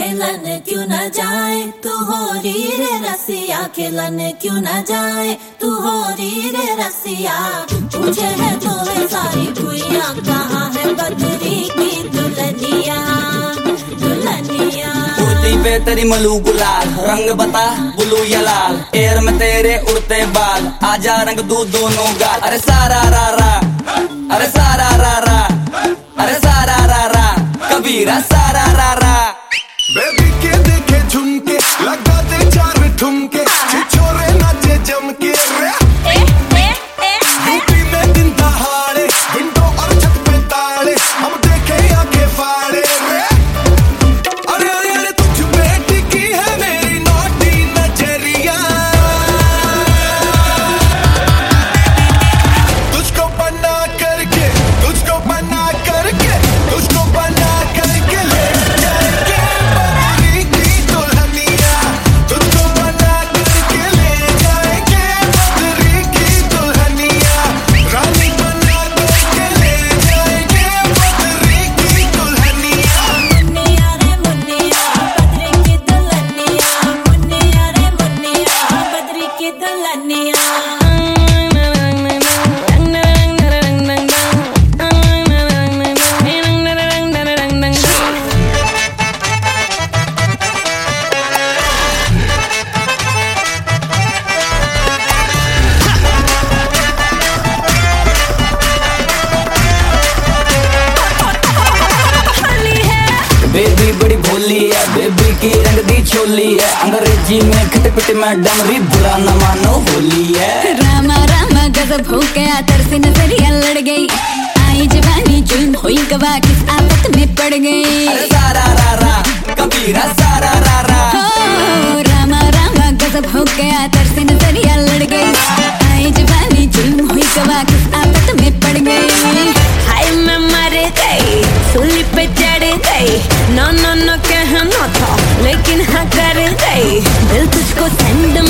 खेलन क्यों न जाए, तू हो री रे रसिया, खेलन क्यों न जाए, तू हो री रे रसिया। पूछे है तो वे सारी कुइयां, कहाँ है बदरी की दुल्हनिया, दुल्हनिया। कुर्ती पे तेरी मलू गुलाल, रंग बता ब्लू या लाल, एयर में तेरे उड़ते बाल, आजा रंग दू दोनों गाल। अरे सारा रा रा, अरे सारा रा रा, अरे सारा रा रा, कबीरा सारा रा रा। बेबी के देखे झुमके, लगा दे चार ठुमके, छिछोरे नाचे जम के रे। यूपी में दिन दहाड़े, विंडो और छत पे ताले, हम देखे आंखें फाड़े रे। अरे अरे अरे तुझ पे टिकी है मेरी नोटी नजरिया, तुझको बना करके, तुझको बना करके, तुझको बना करके ले जाएंगे बदरी की दुल्हनिया, तुझको बना करके ले जाएंगे बदरी की दुल्हनिया, रानी बना करके ले जाएंगे बदरी की दुल्हनिया। मुन्निया रे मुन्निया, बदरी की दुल्हनिया, मुन्निया रे मुन्निया, बदरी की दुल्हनिया। बेबी बड़ी भोली है, बेबी की रंग दी छोली है, अंग्रेजी में खट पिट में डमरी, बुरा न मानो होली है। रामा रामा गजब हो गया, तरसी नजरिया लड़ गई, आई जवानी जुल्म हुई गवा, किस आफत में पड़ गई। अरे सारा रा रा, कबीरा सारा रा रा। हो रामा रामा गजब हो गया, तरसी नजरिया लड़ गई, आई जवानी जुल्म हुई गवा, किस आफत में पड़ गई। हाय मैं मर गई, सूली पे चढ़ गई, नो नो नो कहना था लेकिन हाँ कर गई, दिल तुझको सेंड